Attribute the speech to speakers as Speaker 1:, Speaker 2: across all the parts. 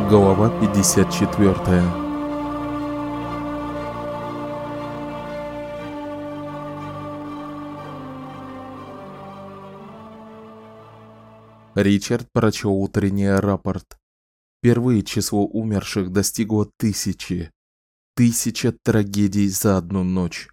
Speaker 1: Глава 54. Ричард прочел утренний рапорт. Впервые число умерших достигло 1000. 1000 трагедий за одну ночь.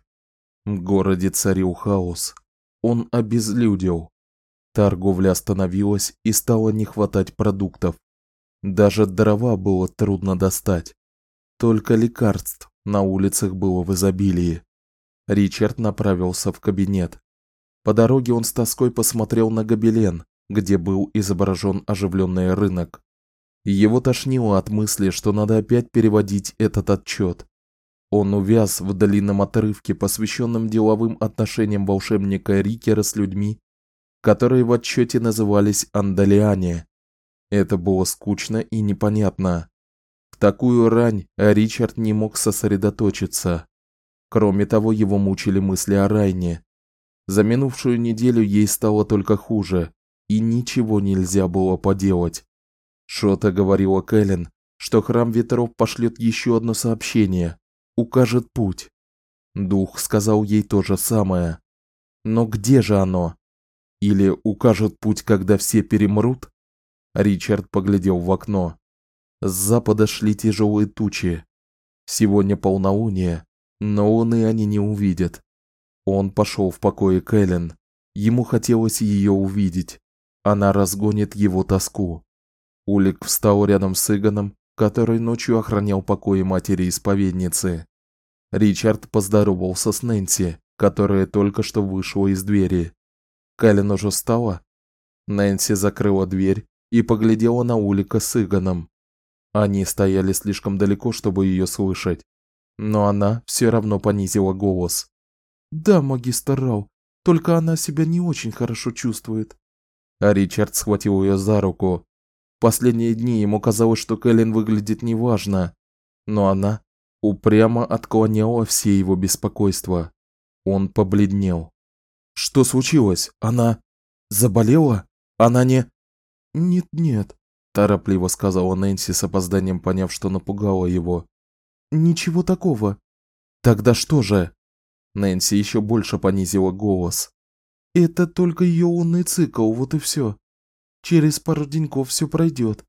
Speaker 1: В городе царил хаос. Он обезлюдил. Торговля остановилась и стало не хватать продуктов. Даже дрова было трудно достать. Только лекарств на улицах было в изобилии. Ричард направился в кабинет. По дороге он с тоской посмотрел на гобелен, где был изображен оживленный рынок. Его тошнило от мысли, что надо опять переводить этот отчет. Он увяз в длинном отрывке, посвященном деловым отношениям волшебника Рикера с людьми, которые в отчете назывались Андалиане. Это было скучно и непонятно. В такую рань Ричард не мог сосредоточиться. Кроме того, его мучили мысли о Райне. За минувшую неделю ей стало только хуже, и ничего нельзя было поделать. Шота говорила Кэлен, что Храм Ветров пошлет еще одно сообщение, укажет путь. Дух сказал ей то же самое. Но где же оно? Или укажет путь, когда все перемрут? Ричард поглядел в окно. С запада шли тяжелые тучи. Сегодня полнолуние, но луны они не увидят. Он пошел в покои Кэлен. Ему хотелось ее увидеть. Она разгонит его тоску. Улик встал рядом с Иганом, который ночью охранял покои матери-исповедницы. Ричард поздоровался с Нэнси, которая только что вышла из двери. Кэлен уже встала. Нэнси закрыла дверь и поглядела на Улика с Иганом. Они стояли слишком далеко, чтобы ее слышать, но она все равно понизила голос. "Да, магистр Рау, только она себя не очень хорошо чувствует". А Ричард схватил ее за руку. Последние дни ему казалось, что Кэлен выглядит неважно, но она упрямо отклоняла все его беспокойства. Он побледнел. "Что случилось? Она заболела? Она не..." "Нет-нет", торопливо сказала Нэнси с опозданием, поняв, что напугала его. "Ничего такого". "Тогда что же?" Нэнси еще больше понизила голос. "Это только ее лунный цикл, вот и все. Через пару деньков все пройдет.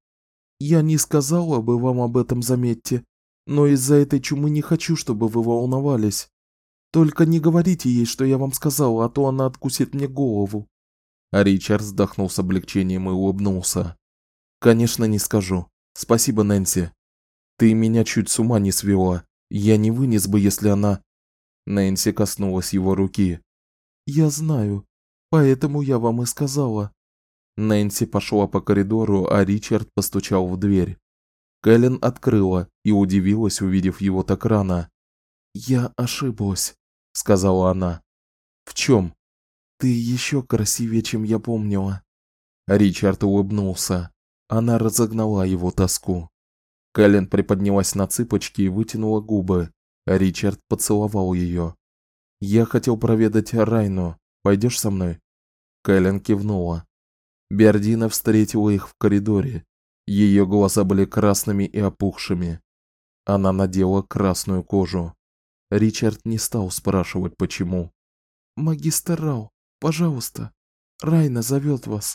Speaker 1: Я не сказала бы вам об этом, заметьте, но из-за этой чумы не хочу, чтобы вы волновались. Только не говорите ей, что я вам сказала, а то она откусит мне голову". А Ричард вздохнул с облегчением и улыбнулся. "Конечно, не скажу. Спасибо, Нэнси. Ты меня чуть с ума не свела. Я не вынес бы, если она..." Нэнси коснулась его руки. "Я знаю, поэтому я вам и сказала". Нэнси пошла по коридору, а Ричард постучал в дверь. Кэлен открыла и удивилась, увидев его так рано. "Я ошиблась", сказала она. "В чем?" "Ты еще красивее, чем я помнила". Ричард улыбнулся. Она разогнала его тоску. Кэлен приподнялась на цыпочки и вытянула губы. Ричард поцеловал ее. "Я хотел проведать Райну. Пойдешь со мной?" Кэлен кивнула. Бердина встретила их в коридоре. Ее глаза были красными и опухшими. Она надела красную кожу. Ричард не стал спрашивать, почему. "Магистр Рау, пожалуйста, Райна зовет вас".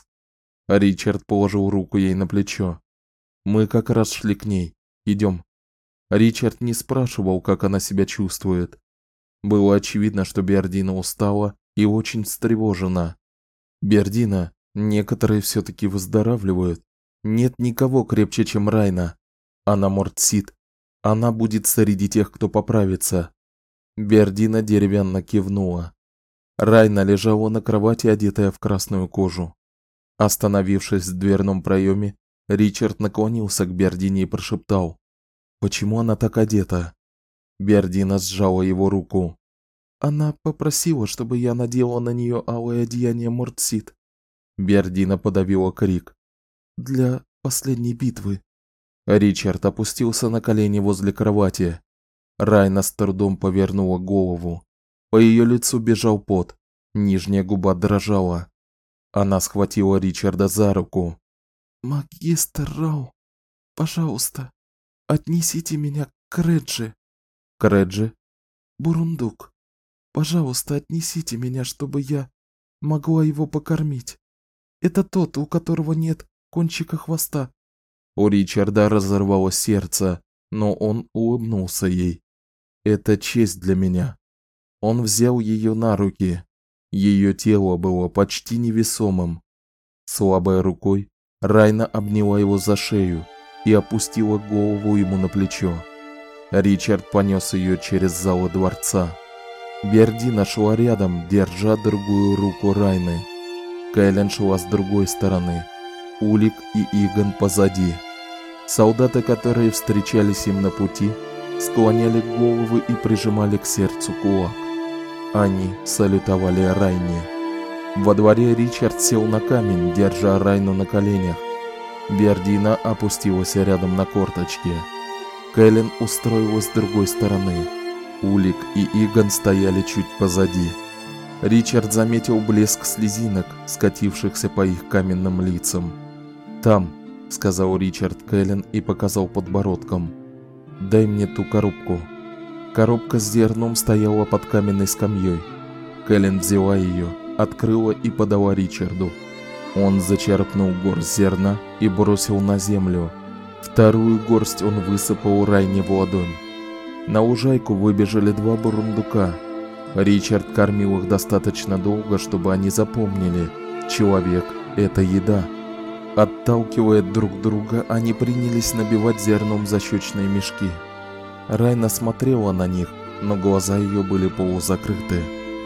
Speaker 1: Ричард положил руку ей на плечо. "Мы как раз шли к ней. Идем". Ричард не спрашивал, как она себя чувствует. Было очевидно, что Бердина устала и очень встревожена. "Бердина, некоторые все-таки выздоравливают. Нет никого крепче, чем Райна. Она Мортсит. Она будет среди тех, кто поправится". Бердина деревянно кивнула. Райна лежала на кровати, одетая в красную кожу. Остановившись в дверном проеме, Ричард наклонился к Бердине и прошептал: "Почему она так одета?" Бердина сжала его руку. "Она попросила, чтобы я надела на нее алое одеяние Мортсит". Бердина подавила крик. "Для последней битвы". Ричард опустился на колени возле кровати. Райна с трудом повернула голову. По ее лицу бежал пот, нижняя губа дрожала. Она схватила Ричарда за руку. "Магистр Рау, Пожалуйста, отнесите меня к Реджи. К Реджи? Бурундук. Пожалуйста, отнесите меня, чтобы я могла его покормить. Это тот, у которого нет кончика хвоста. У Ричарда разорвалось сердце, но он улыбнулся ей. Это честь для меня. Он взял ее на руки. Ее тело было почти невесомым. Слабой рукой Райна обняла его за шею и опустила голову ему на плечо. Ричард понес ее через залы дворца. Бердина шла рядом, держа другую руку Райны. Кэлен шла с другой стороны. Улик и Иган позади. Солдаты, которые встречались им на пути, склоняли головы и прижимали к сердцу кулак. Они салютовали Райне. Во дворе Ричард сел на камень, держа Райну на коленях. Бердина опустилась рядом на корточки. Кэлен устроилась с другой стороны. Улик и Иган стояли чуть позади. Ричард заметил блеск слезинок, скатившихся по их каменным лицам. «Там», — сказал Ричард Кэлен и показал подбородком. «Дай мне ту коробку». Коробка с зерном стояла под каменной скамьей. Кэлен взяла ее, открыла и подала Ричарду. Он зачерпнул горсть зерна и бросил на землю. Вторую горсть он высыпал Райне в ладонь. На лужайку выбежали два бурундука. Ричард кормил их достаточно долго, чтобы они запомнили: человек — это еда. Отталкивая друг друга, они принялись набивать зерном защечные мешки. Райна смотрела на них, но глаза ее были полузакрыты.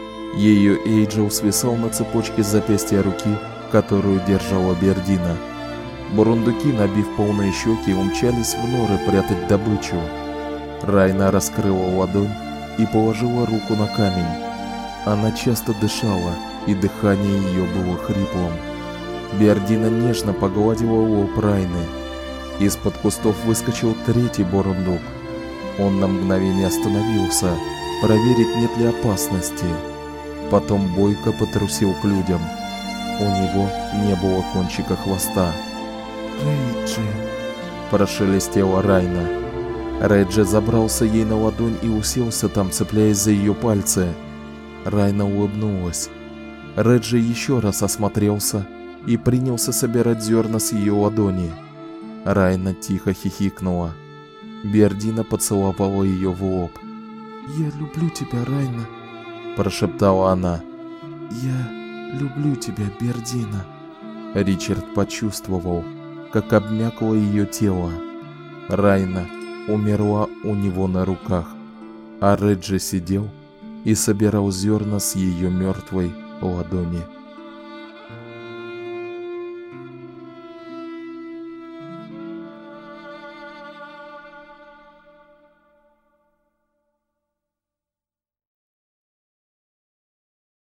Speaker 1: Ее Эйджел свисал на цепочке с запястья руки, которую держала Бердина. Бурундуки, набив полные щеки, умчались в норы прятать добычу. Райна раскрыла ладонь и положила руку на камень. Она часто дышала, и дыхание ее было хриплым. Бердина нежно погладила лоб Райны. Из-под кустов выскочил третий бурундук. Он на мгновение остановился, проверить, нет ли опасности. Потом бойко потрусил к людям. У него не было кончика хвоста. «Реджи», – прошелестела Райна. Реджи забрался ей на ладонь и уселся там, цепляясь за ее пальцы. Райна улыбнулась. Реджи еще раз осмотрелся и принялся собирать зерна с ее ладони. Райна тихо хихикнула. Бердина поцеловала ее в лоб. «Я люблю тебя, Райна», – прошептала она. «Я люблю тебя, Бердина». Ричард почувствовал, как обмякло ее тело. Райна умерла у него на руках, а Реджи сидел и собирал зерна с ее мертвой ладони.